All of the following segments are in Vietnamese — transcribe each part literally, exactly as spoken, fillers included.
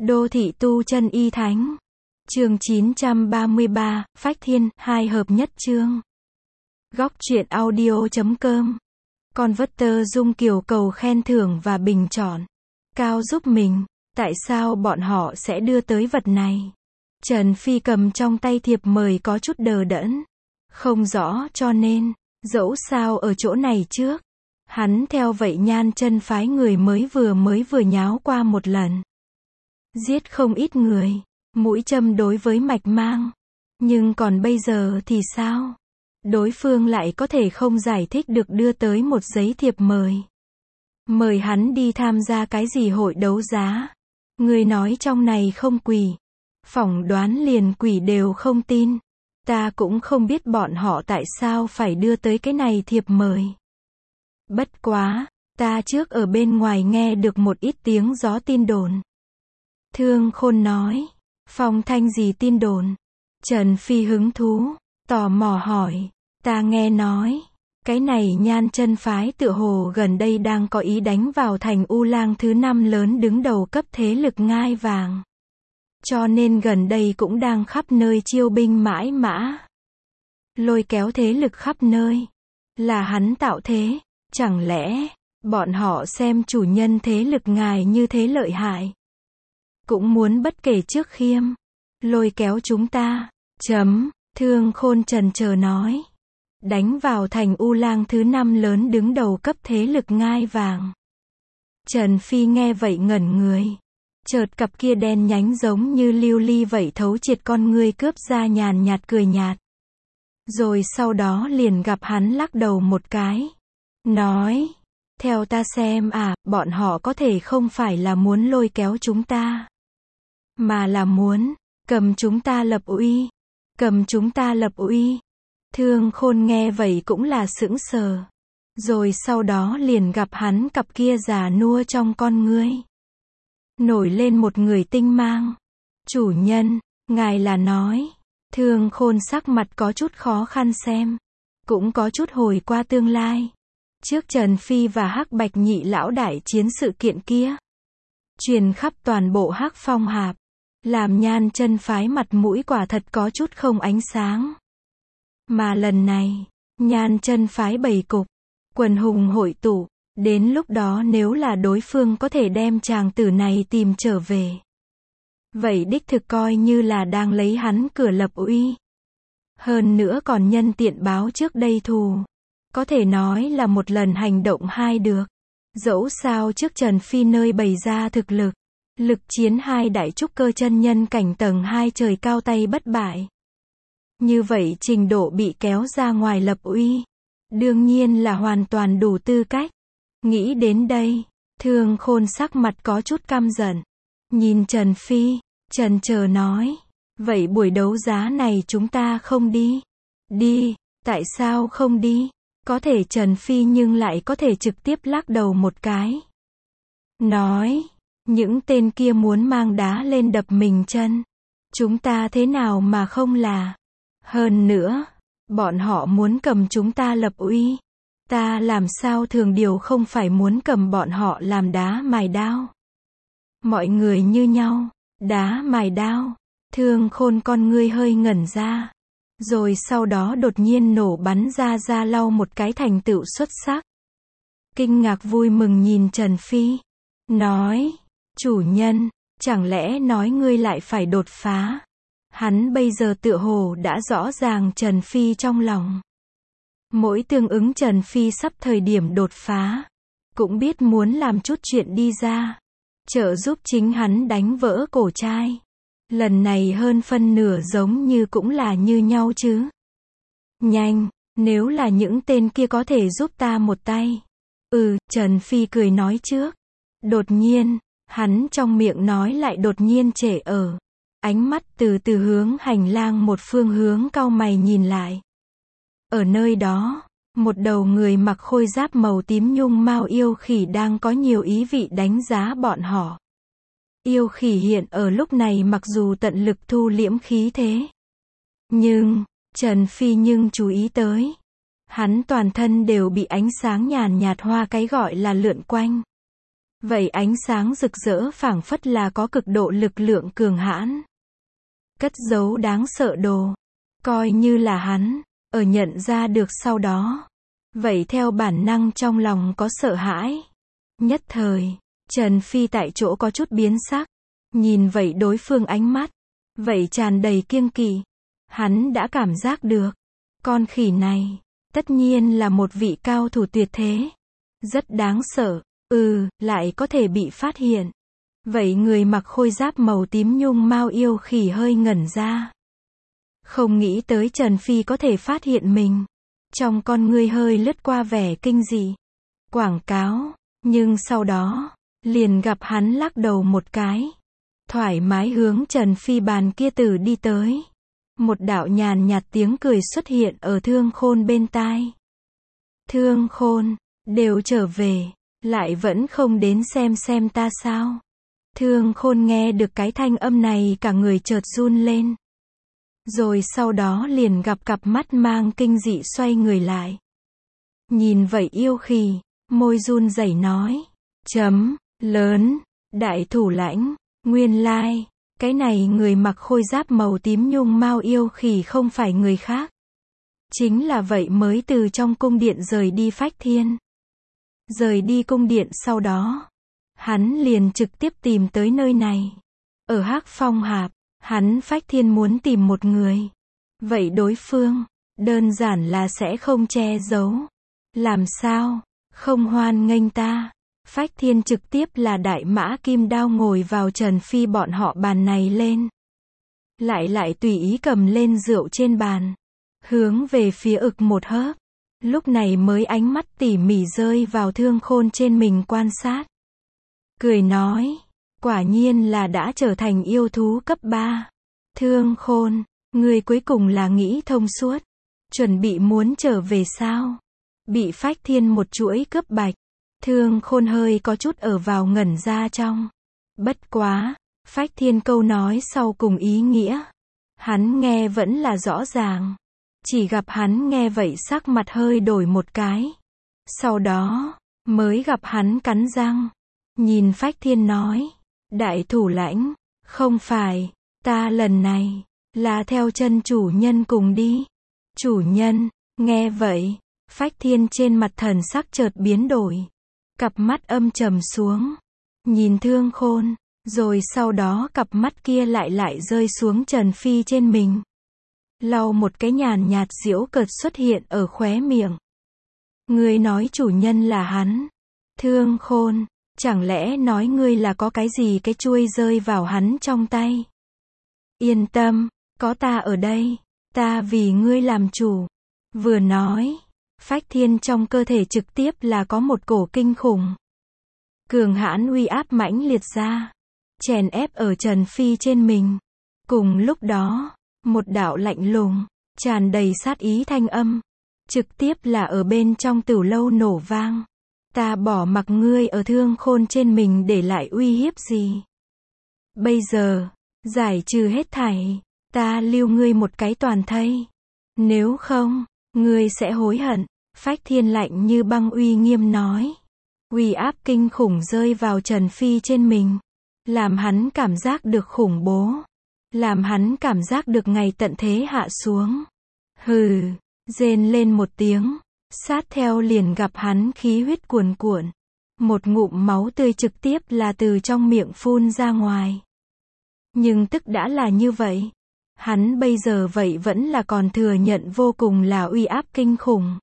Đô thị tu chân y thánh. Chương chín trăm ba mươi ba, Phách Thiên, hai hợp nhất chương. Góc truyện audio chấm com. Converter Dung Kiều cầu khen thưởng và bình chọn. Cao giúp mình. Tại sao bọn họ sẽ đưa tới vật này? Trần Phi cầm trong tay thiệp mời có chút đờ đẫn. Không rõ cho nên, dẫu sao ở chỗ này trước. Hắn theo vậy Nhan chân phái người mới vừa mới vừa nháo qua một lần. Giết không ít người. Mũi châm đối với mạch mang. Nhưng còn bây giờ thì sao? Đối phương lại có thể không giải thích được đưa tới một giấy thiệp mời. Mời hắn đi tham gia cái gì hội đấu giá. Người nói trong này không quỷ. Phỏng đoán liền quỷ đều không tin. Ta cũng không biết bọn họ tại sao phải đưa tới cái này thiệp mời. Bất quá, ta trước ở bên ngoài nghe được một ít tiếng gió tin đồn. Thương Khôn nói. Phong thanh gì tin đồn? Trần Phi hứng thú, tò mò hỏi. Ta nghe nói, cái này Nhan chân phái tựa hồ gần đây đang có ý đánh vào thành U Lang thứ năm lớn đứng đầu cấp thế lực ngai vàng. Cho nên gần đây cũng đang khắp nơi chiêu binh mãi mã. Lôi kéo thế lực khắp nơi. Là hắn tạo thế, chẳng lẽ, bọn họ xem chủ nhân thế lực ngài như thế lợi hại. Cũng muốn bất kể trước khiêm. Lôi kéo chúng ta. Chấm, Thương Khôn trần chờ nói. Đánh vào thành U Lang thứ năm lớn đứng đầu cấp thế lực ngai vàng. Trần Phi nghe vậy ngẩn người. Chợt cặp kia đen nhánh giống như lưu ly vậy thấu triệt con ngươi cướp ra nhàn nhạt cười nhạt. Rồi sau đó liền gặp hắn lắc đầu một cái. Nói. Theo ta xem à, bọn họ có thể không phải là muốn lôi kéo chúng ta. Mà là muốn, cầm chúng ta lập uy. Cầm chúng ta lập uy. Thương Khôn nghe vậy cũng là sững sờ. Rồi sau đó liền gặp hắn cặp kia già nua trong con ngươi. Nổi lên một người tinh mang. Chủ nhân, ngài là nói. Thương Khôn sắc mặt có chút khó khăn xem. Cũng có chút hồi qua tương lai. Trước Trần Phi và Hắc Bạch nhị lão đại chiến sự kiện kia. Truyền khắp toàn bộ Hắc Phong Hạp. Làm Nhan chân phái mặt mũi quả thật có chút không ánh sáng. Mà lần này, Nhan chân phái bày cục, quần hùng hội tụ, đến lúc đó nếu là đối phương có thể đem chàng tử này tìm trở về. Vậy đích thực coi như là đang lấy hắn cửa lập uy. Hơn nữa còn nhân tiện báo trước đây thù. Có thể nói là một lần hành động hai được. Dẫu sao trước Trần Phi nơi bày ra thực lực. Lực chiến hai đại trúc cơ chân nhân cảnh tầng hai trời cao tay bất bại. Như vậy trình độ bị kéo ra ngoài lập uy. Đương nhiên là hoàn toàn đủ tư cách. Nghĩ đến đây, Thương Khôn sắc mặt có chút căm giận. Nhìn Trần Phi, trần chờ nói. Vậy buổi đấu giá này chúng ta không đi. Đi, tại sao không đi? Có thể Trần Phi nhưng lại có thể trực tiếp lắc đầu một cái. Nói. Những tên kia muốn mang đá lên đập mình chân. Chúng ta thế nào mà không là. Hơn nữa, bọn họ muốn cầm chúng ta lập uy. Ta làm sao thường điều không phải muốn cầm bọn họ làm đá mài đao. Mọi người như nhau, đá mài đao. Thương Khôn con ngươi hơi ngẩn ra. Rồi sau đó đột nhiên nổ bắn ra ra lau một cái thành tựu xuất sắc. Kinh ngạc vui mừng nhìn Trần Phi. Nói. Chủ nhân, chẳng lẽ nói ngươi lại phải đột phá? Hắn bây giờ tựa hồ đã rõ ràng Trần Phi trong lòng. Mỗi tương ứng Trần Phi sắp thời điểm đột phá. Cũng biết muốn làm chút chuyện đi ra. Trợ giúp chính hắn đánh vỡ cổ trai. Lần này hơn phân nửa giống như cũng là như nhau chứ. Nhanh, nếu là những tên kia có thể giúp ta một tay. Ừ, Trần Phi cười nói trước. Đột nhiên. Hắn trong miệng nói lại đột nhiên trễ ở. Ánh mắt từ từ hướng hành lang một phương hướng cau mày nhìn lại. Ở nơi đó, một đầu người mặc khôi giáp màu tím nhung mao yêu khỉ đang có nhiều ý vị đánh giá bọn họ. Yêu khỉ hiện ở lúc này mặc dù tận lực thu liễm khí thế. Nhưng, Trần Phi nhưng chú ý tới. Hắn toàn thân đều bị ánh sáng nhàn nhạt hoa cái gọi là lượn quanh. Vậy ánh sáng rực rỡ phảng phất là có cực độ lực lượng cường hãn. Cất giấu đáng sợ đồ. Coi như là hắn, ở nhận ra được sau đó. Vậy theo bản năng trong lòng có sợ hãi. Nhất thời, Trần Phi tại chỗ có chút biến sắc. Nhìn vậy đối phương ánh mắt. Vậy tràn đầy kiêng kỵ. Hắn đã cảm giác được. Con khỉ này, tất nhiên là một vị cao thủ tuyệt thế. Rất đáng sợ. Ừ, lại có thể bị phát hiện. Vậy người mặc khôi giáp màu tím nhung mao yêu khỉ hơi ngẩn ra. Không nghĩ tới Trần Phi có thể phát hiện mình. Trong con ngươi hơi lướt qua vẻ kinh dị. Quảng cáo. Nhưng sau đó, liền gặp hắn lắc đầu một cái. Thoải mái hướng Trần Phi bàn kia tử đi tới. Một đạo nhàn nhạt tiếng cười xuất hiện ở Thương Khôn bên tai. Thương Khôn, đều trở về, lại vẫn không đến xem xem ta sao. Thương Khôn nghe được cái thanh âm này cả người chợt run lên. Rồi sau đó liền gặp cặp mắt mang kinh dị xoay người lại. Nhìn vậy yêu khỉ, môi run rẩy nói. Chấm, lớn, đại thủ lãnh, nguyên lai, cái này người mặc khôi giáp màu tím nhung mao yêu khỉ không phải người khác. Chính là vậy mới từ trong cung điện rời đi Phách Thiên. Rời đi cung điện sau đó, hắn liền trực tiếp tìm tới nơi này. Ở Hắc Phong Hạp, hắn Phách Thiên muốn tìm một người. Vậy đối phương, đơn giản là sẽ không che giấu. Làm sao, không hoan nghênh ta. Phách Thiên trực tiếp là đại mã kim đao ngồi vào Trần Phi bọn họ bàn này lên. Lại lại tùy ý cầm lên rượu trên bàn. Hướng về phía ực một hớp. Lúc này mới ánh mắt tỉ mỉ rơi vào Thương Khôn trên mình quan sát. Cười nói, quả nhiên là đã trở thành yêu thú cấp ba. Thương Khôn, người cuối cùng là nghĩ thông suốt. Chuẩn bị muốn trở về sao? Bị Phách Thiên một chuỗi cướp bạch. Thương Khôn hơi có chút ở vào ngẩn ra trong. Bất quá, Phách Thiên câu nói sau cùng ý nghĩa. Hắn nghe vẫn là rõ ràng. Chỉ gặp hắn nghe vậy sắc mặt hơi đổi một cái. Sau đó, mới gặp hắn cắn răng. Nhìn Phách Thiên nói. Đại thủ lãnh, không phải, ta lần này, là theo chân chủ nhân cùng đi. Chủ nhân, nghe vậy, Phách Thiên trên mặt thần sắc chợt biến đổi. Cặp mắt âm trầm xuống. Nhìn Thương Khôn. Rồi sau đó cặp mắt kia lại lại rơi xuống Trần Phi trên mình. Lau một cái nhàn nhạt giễu cợt xuất hiện ở khóe miệng. Ngươi nói chủ nhân là hắn. Thương Khôn, chẳng lẽ nói ngươi là có cái gì cái chuôi rơi vào hắn trong tay. Yên tâm, có ta ở đây. Ta vì ngươi làm chủ. Vừa nói, Phách Thiên trong cơ thể trực tiếp là có một cổ kinh khủng. Cường hãn uy áp mãnh liệt ra. Chèn ép ở Trần Phi trên mình. Cùng lúc đó, một đạo lạnh lùng, tràn đầy sát ý thanh âm. Trực tiếp là ở bên trong tửu lâu nổ vang. Ta bỏ mặc ngươi ở Thương Khôn trên mình để lại uy hiếp gì. Bây giờ, giải trừ hết thảy. Ta lưu ngươi một cái toàn thây. Nếu không, ngươi sẽ hối hận. Phách Thiên lạnh như băng uy nghiêm nói. Uy áp kinh khủng rơi vào Trần Phi trên mình. Làm hắn cảm giác được khủng bố. Làm hắn cảm giác được ngày tận thế hạ xuống. Hừ, rên lên một tiếng. Sát theo liền gặp hắn khí huyết cuồn cuộn. Một ngụm máu tươi trực tiếp là từ trong miệng phun ra ngoài. Nhưng tức đã là như vậy. Hắn bây giờ vậy vẫn là còn thừa nhận vô cùng là uy áp kinh khủng.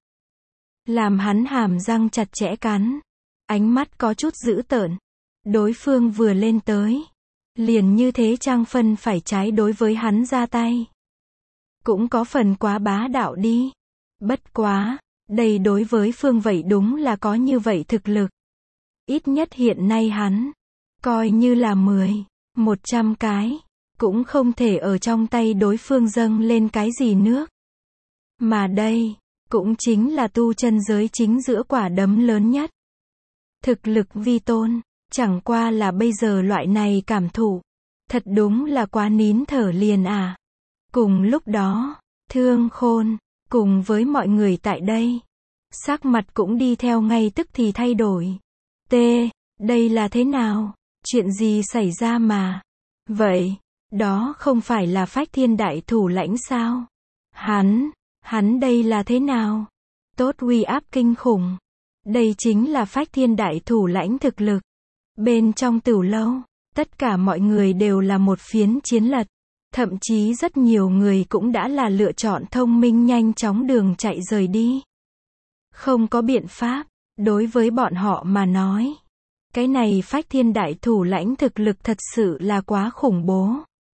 Làm hắn hàm răng chặt chẽ cắn. Ánh mắt có chút dữ tợn. Đối phương vừa lên tới. Liền như thế trang phân phải trái đối với hắn ra tay. Cũng có phần quá bá đạo đi. Bất quá, đây đối với phương vậy đúng là có như vậy thực lực. Ít nhất hiện nay hắn, coi như là mười, một trăm cái, cũng không thể ở trong tay đối phương dâng lên cái gì nước. Mà đây, cũng chính là tu chân giới chính giữa quả đấm lớn nhất. Thực lực vi tôn, chẳng qua là bây giờ loại này cảm thụ. Thật đúng là quá nín thở liền à. Cùng lúc đó, Thương Khôn, cùng với mọi người tại đây, sắc mặt cũng đi theo ngay tức thì thay đổi. T, Đây là thế nào? Chuyện gì xảy ra mà? Vậy, đó không phải là Phách Thiên đại thủ lãnh sao? Hắn, hắn đây là thế nào? Tốt uy áp kinh khủng. Đây chính là Phách Thiên đại thủ lãnh thực lực. Bên trong tửu lâu, tất cả mọi người đều là một phiến chiến lật. Thậm chí rất nhiều người cũng đã là lựa chọn thông minh nhanh chóng đường chạy rời đi. Không có biện pháp, đối với bọn họ mà nói. Cái này Phách Thiên đại thủ lãnh thực lực thật sự là quá khủng bố.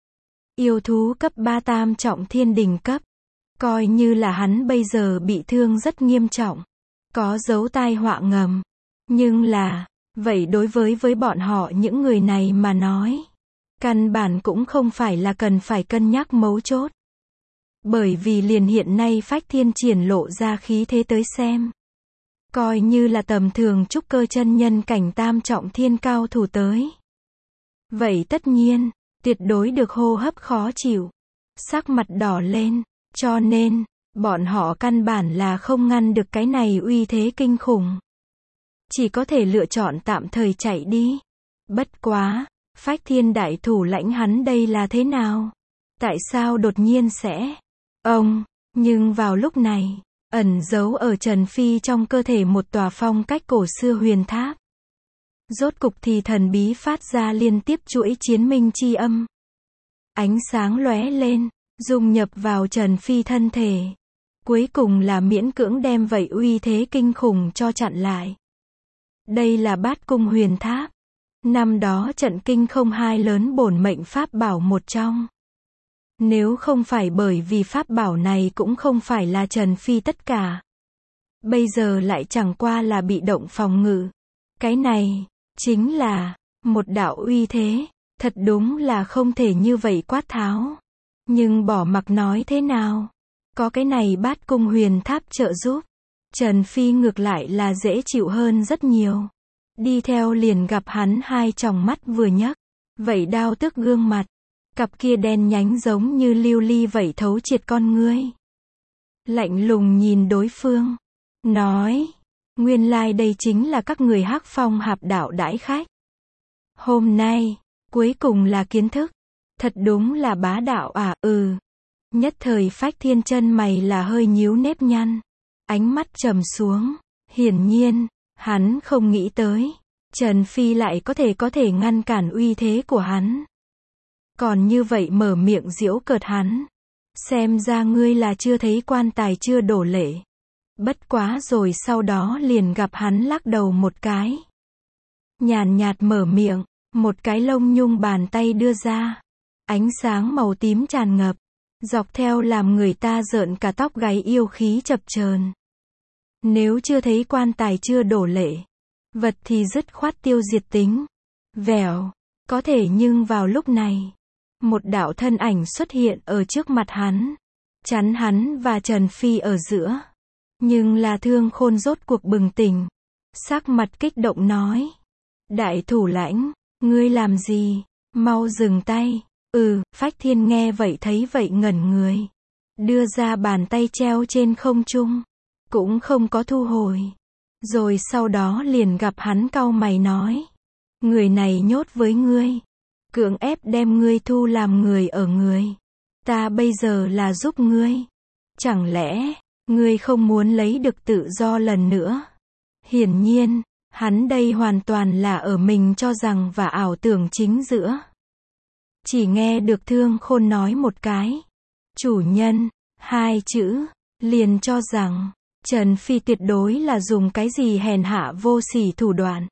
Yêu thú cấp ba tam trọng thiên đình cấp. Coi như là hắn bây giờ bị thương rất nghiêm trọng. Có dấu tai họa ngầm. Nhưng là, vậy đối với với bọn họ những người này mà nói. Căn bản cũng không phải là cần phải cân nhắc mấu chốt. Bởi vì liền hiện nay Phách Thiên triển lộ ra khí thế tới xem. Coi như là tầm thường trúc cơ chân nhân cảnh tam trọng thiên cao thủ tới. Vậy tất nhiên, tuyệt đối được hô hấp khó chịu. Sắc mặt đỏ lên, cho nên, bọn họ căn bản là không ngăn được cái này uy thế kinh khủng. Chỉ có thể lựa chọn tạm thời chạy đi. Bất quá, Phách Thiên đại thủ lãnh hắn đây là thế nào? Tại sao đột nhiên sẽ? Ông, nhưng vào lúc này, ẩn giấu ở Trần Phi trong cơ thể một tòa phong cách cổ xưa huyền tháp. Rốt cục thì thần bí phát ra liên tiếp chuỗi chiến minh chi âm. Ánh sáng lóe lên, dung nhập vào Trần Phi thân thể. Cuối cùng là miễn cưỡng đem vậy uy thế kinh khủng cho chặn lại. Đây là Bát Cung huyền tháp. Năm đó trận kinh không hai lớn bổn mệnh pháp bảo một trong. Nếu không phải bởi vì pháp bảo này cũng không phải là Trần Phi tất cả. Bây giờ lại chẳng qua là bị động phòng ngự. Cái này, chính là, một đạo uy thế, thật đúng là không thể như vậy quát tháo. Nhưng bỏ mặc nói thế nào, có cái này Bát Cung huyền tháp trợ giúp. Trần Phi ngược lại là dễ chịu hơn rất nhiều. Đi theo liền gặp hắn hai tròng mắt vừa nhấc. Vậy đao tức gương mặt. Cặp kia đen nhánh giống như lưu ly vậy thấu triệt con ngươi. Lạnh lùng nhìn đối phương. Nói. Nguyên lai like đây chính là các người Hắc Phong Hạp Đạo đãi khách. Hôm nay, cuối cùng là kiến thức. Thật đúng là bá đạo à, ừ. Nhất thời Phách Thiên chân mày là hơi nhíu nếp nhăn. Ánh mắt trầm xuống. Hiển nhiên, hắn không nghĩ tới. Trần Phi lại có thể có thể ngăn cản uy thế của hắn. Còn như vậy mở miệng giễu cợt hắn. Xem ra ngươi là chưa thấy quan tài chưa đổ lệ. Bất quá rồi sau đó liền gặp hắn lắc đầu một cái. Nhàn nhạt mở miệng, một cái lông nhung bàn tay đưa ra. Ánh sáng màu tím tràn ngập. Dọc theo làm người ta rợn cả tóc gáy yêu khí chập chờn. Nếu chưa thấy quan tài chưa đổ lệ. Vật thì dứt khoát tiêu diệt tính. Vèo. Có thể nhưng vào lúc này. Một đạo thân ảnh xuất hiện ở trước mặt hắn. Chắn hắn và Trần Phi ở giữa. Nhưng là Thương Khôn rốt cuộc bừng tỉnh. Sắc mặt kích động nói. Đại thủ lãnh, ngươi làm gì? Mau dừng tay. Ừ, Phách Thiên nghe vậy thấy vậy ngẩn người. Đưa ra bàn tay treo trên không trung. Cũng không có thu hồi. Rồi sau đó liền gặp hắn cau mày nói. Người này nhốt với ngươi. Cưỡng ép đem ngươi thu làm người ở người. Ta bây giờ là giúp ngươi. Chẳng lẽ, ngươi không muốn lấy được tự do lần nữa? Hiển nhiên, hắn đây hoàn toàn là ở mình cho rằng và ảo tưởng chính giữa. Chỉ nghe được Thương Khôn nói một cái. Chủ nhân, hai chữ, liền cho rằng, Trần Phi tuyệt đối là dùng cái gì hèn hạ vô sỉ thủ đoạn.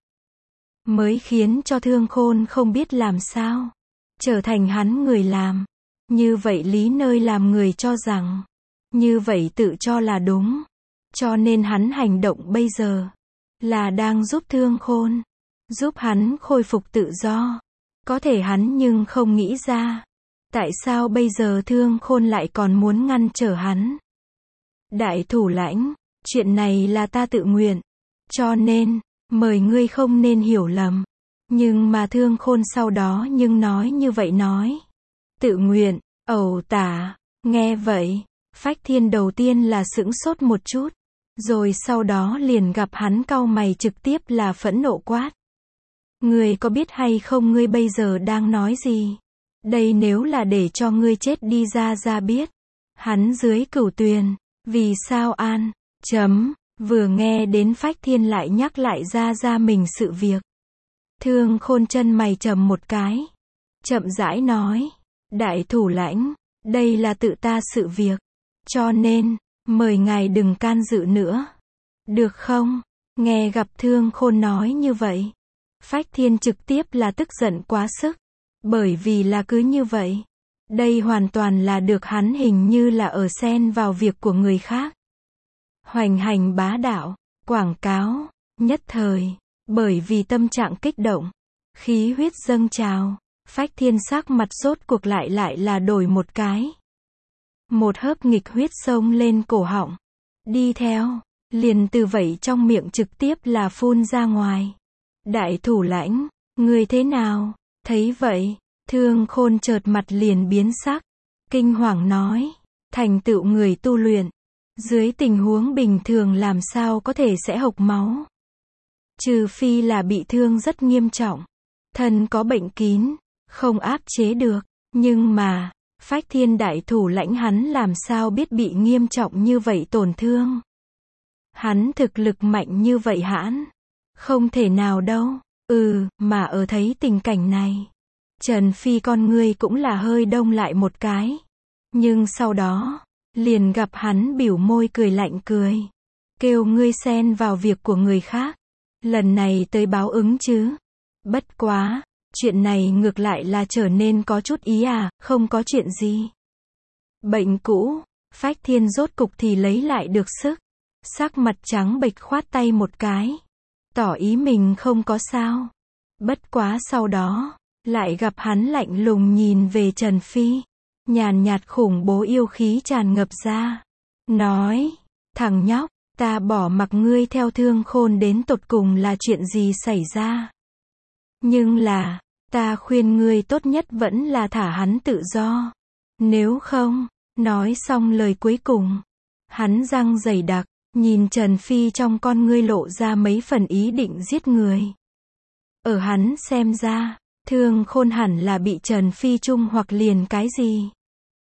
Mới khiến cho Thương Khôn không biết làm sao. Trở thành hắn người làm. Như vậy lý nơi làm người cho rằng. Như vậy tự cho là đúng. Cho nên hắn hành động bây giờ. Là đang giúp Thương Khôn. Giúp hắn khôi phục tự do. Có thể hắn nhưng không nghĩ ra. Tại sao bây giờ Thương Khôn lại còn muốn ngăn trở hắn. Đại thủ lãnh. Chuyện này là ta tự nguyện. Cho nên, mời ngươi không nên hiểu lầm. Nhưng mà Thương Khôn sau đó nhưng nói như vậy nói. Tự nguyện, ẩu tả. Nghe vậy, Phách Thiên đầu tiên là sững sốt một chút. Rồi sau đó liền gặp hắn cau mày trực tiếp là phẫn nộ quát. Ngươi có biết hay không ngươi bây giờ đang nói gì? Đây nếu là để cho ngươi chết đi ra ra biết. Hắn dưới cửu tuyền, vì sao an, chấm, vừa nghe đến Phách Thiên lại nhắc lại ra ra mình sự việc. Thương Khôn chân mày trầm một cái. Chậm rãi nói, đại thủ lãnh, đây là tự ta sự việc. Cho nên, mời ngài đừng can dự nữa. Được không? Nghe gặp Thương Khôn nói như vậy. Phách Thiên trực tiếp là tức giận quá sức. Bởi vì là cứ như vậy. Đây hoàn toàn là được hắn hình như là ở xen vào việc của người khác. Hoành hành bá đạo, quảng cáo, nhất thời. Bởi vì tâm trạng kích động, khí huyết dâng trào, Phách Thiên sắc mặt sốt cuộc lại lại là đổi một cái. Một hớp nghịch huyết xông lên cổ họng. Đi theo, liền từ vậy trong miệng trực tiếp là phun ra ngoài. Đại thủ lãnh, người thế nào? Thấy vậy, Thương Khôn chợt mặt liền biến sắc. Kinh hoàng nói, thành tựu người tu luyện. Dưới tình huống bình thường làm sao có thể sẽ hộc máu. Trừ phi là bị thương rất nghiêm trọng. Thân có bệnh kín, không áp chế được. Nhưng mà, Phách Thiên đại thủ lãnh hắn làm sao biết bị nghiêm trọng như vậy tổn thương. Hắn thực lực mạnh như vậy hãn. Không thể nào đâu. Ừ, mà ở thấy tình cảnh này. Trần Phi con ngươi cũng là hơi đông lại một cái. Nhưng sau đó, liền gặp hắn biểu môi cười lạnh cười. Kêu ngươi xen vào việc của người khác. Lần này tới báo ứng chứ. Bất quá, chuyện này ngược lại là trở nên có chút ý à, không có chuyện gì. Bệnh cũ, Phách Thiên rốt cục thì lấy lại được sức. Sắc mặt trắng bệch khoát tay một cái. Tỏ ý mình không có sao. Bất quá sau đó, lại gặp hắn lạnh lùng nhìn về Trần Phi. Nhàn nhạt khủng bố yêu khí tràn ngập ra. Nói, thằng nhóc, ta bỏ mặc ngươi theo Thương Khôn đến tột cùng là chuyện gì xảy ra. Nhưng là, ta khuyên ngươi tốt nhất vẫn là thả hắn tự do. Nếu không, nói xong lời cuối cùng. Hắn răng dày đặc, nhìn Trần Phi trong con ngươi lộ ra mấy phần ý định giết người. Ở hắn xem ra, Thương Khôn hẳn là bị Trần Phi chung hoặc liền cái gì.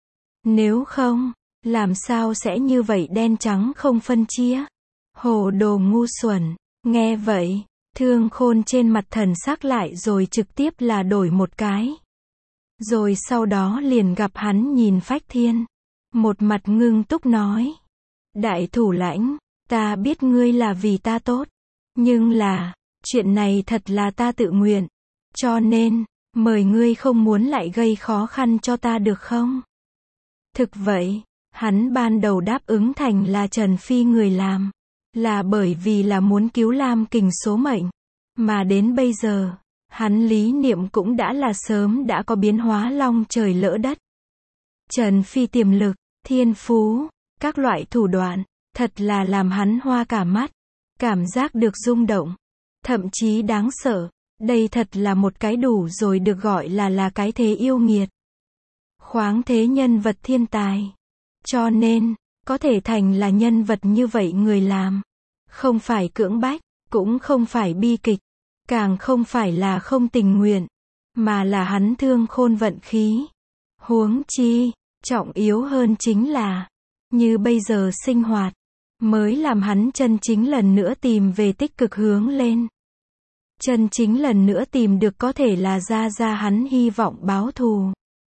Nếu không, làm sao sẽ như vậy đen trắng không phân chia. Hồ đồ ngu xuẩn. Nghe vậy, Thương Khôn trên mặt thần sắc lại rồi trực tiếp là đổi một cái. Rồi sau đó liền gặp hắn nhìn Phách Thiên. Một mặt ngưng túc nói. Đại thủ lãnh, ta biết ngươi là vì ta tốt. Nhưng là, chuyện này thật là ta tự nguyện. Cho nên, mời ngươi không muốn lại gây khó khăn cho ta được không? Thực vậy, hắn ban đầu đáp ứng thành là Trần Phi người làm. Là bởi vì là muốn cứu Lam Kình số mệnh. Mà đến bây giờ, hắn lý niệm cũng đã là sớm đã có biến hóa long trời lỡ đất. Trần Phi tiềm lực, thiên phú, các loại thủ đoạn, thật là làm hắn hoa cả mắt. Cảm giác được rung động. Thậm chí đáng sợ. Đây thật là một cái đủ rồi được gọi là là cái thế yêu nghiệt. Khoáng thế nhân vật thiên tài. Cho nên, có thể thành là nhân vật như vậy người làm. Không phải cưỡng bách, cũng không phải bi kịch, càng không phải là không tình nguyện, mà là hắn Thương Khôn vận khí. Huống chi, trọng yếu hơn chính là, như bây giờ sinh hoạt, mới làm hắn chân chính lần nữa tìm về tích cực hướng lên. Chân chính lần nữa tìm được có thể là ra ra hắn hy vọng báo thù.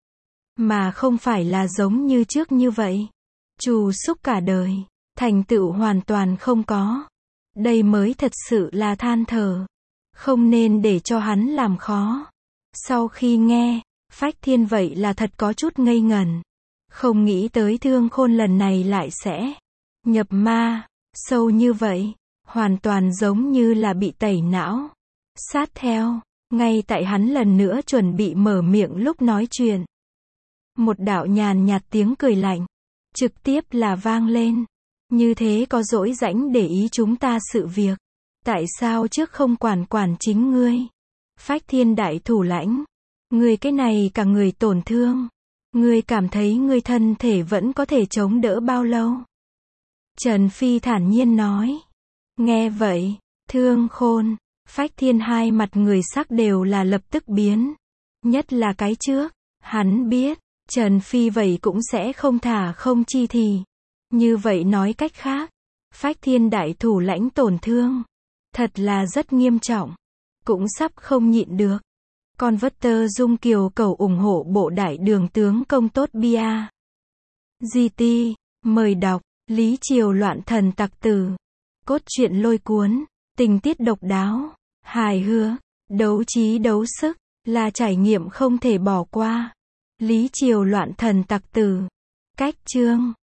Mà không phải là giống như trước như vậy. Trù xúc cả đời, thành tựu hoàn toàn không có. Đây mới thật sự là than thở. Không nên để cho hắn làm khó. Sau khi nghe, Phách Thiên vậy là thật có chút ngây ngẩn. Không nghĩ tới Thương Khôn lần này lại sẽ nhập ma, sâu như vậy. Hoàn toàn giống như là bị tẩy não. Sát theo, ngay tại hắn lần nữa chuẩn bị mở miệng lúc nói chuyện. Một đạo nhàn nhạt tiếng cười lạnh, trực tiếp là vang lên. Như thế có dỗi rãnh để ý chúng ta sự việc. Tại sao trước không quản quản chính ngươi? Phách Thiên đại thủ lãnh. Ngươi cái này cả người tổn thương. Ngươi cảm thấy ngươi thân thể vẫn có thể chống đỡ bao lâu? Trần Phi thản nhiên nói. Nghe vậy, Thương Khôn, Phách Thiên hai mặt người sắc đều là lập tức biến. Nhất là cái trước, hắn biết, Trần Phi vậy cũng sẽ không thả không chi thì. Như vậy nói cách khác, Phách Thiên đại thủ lãnh tổn thương. Thật là rất nghiêm trọng. Cũng sắp không nhịn được. Con vất tơ Dung Kiều cầu ủng hộ bộ đại đường tướng công tốt bia. giê tê, mời đọc, Lý Triều loạn thần tặc tử. Cốt truyện lôi cuốn, tình tiết độc đáo, hài hước, đấu trí đấu sức, là trải nghiệm không thể bỏ qua. Lý Triều loạn thần tặc tử. Cách chương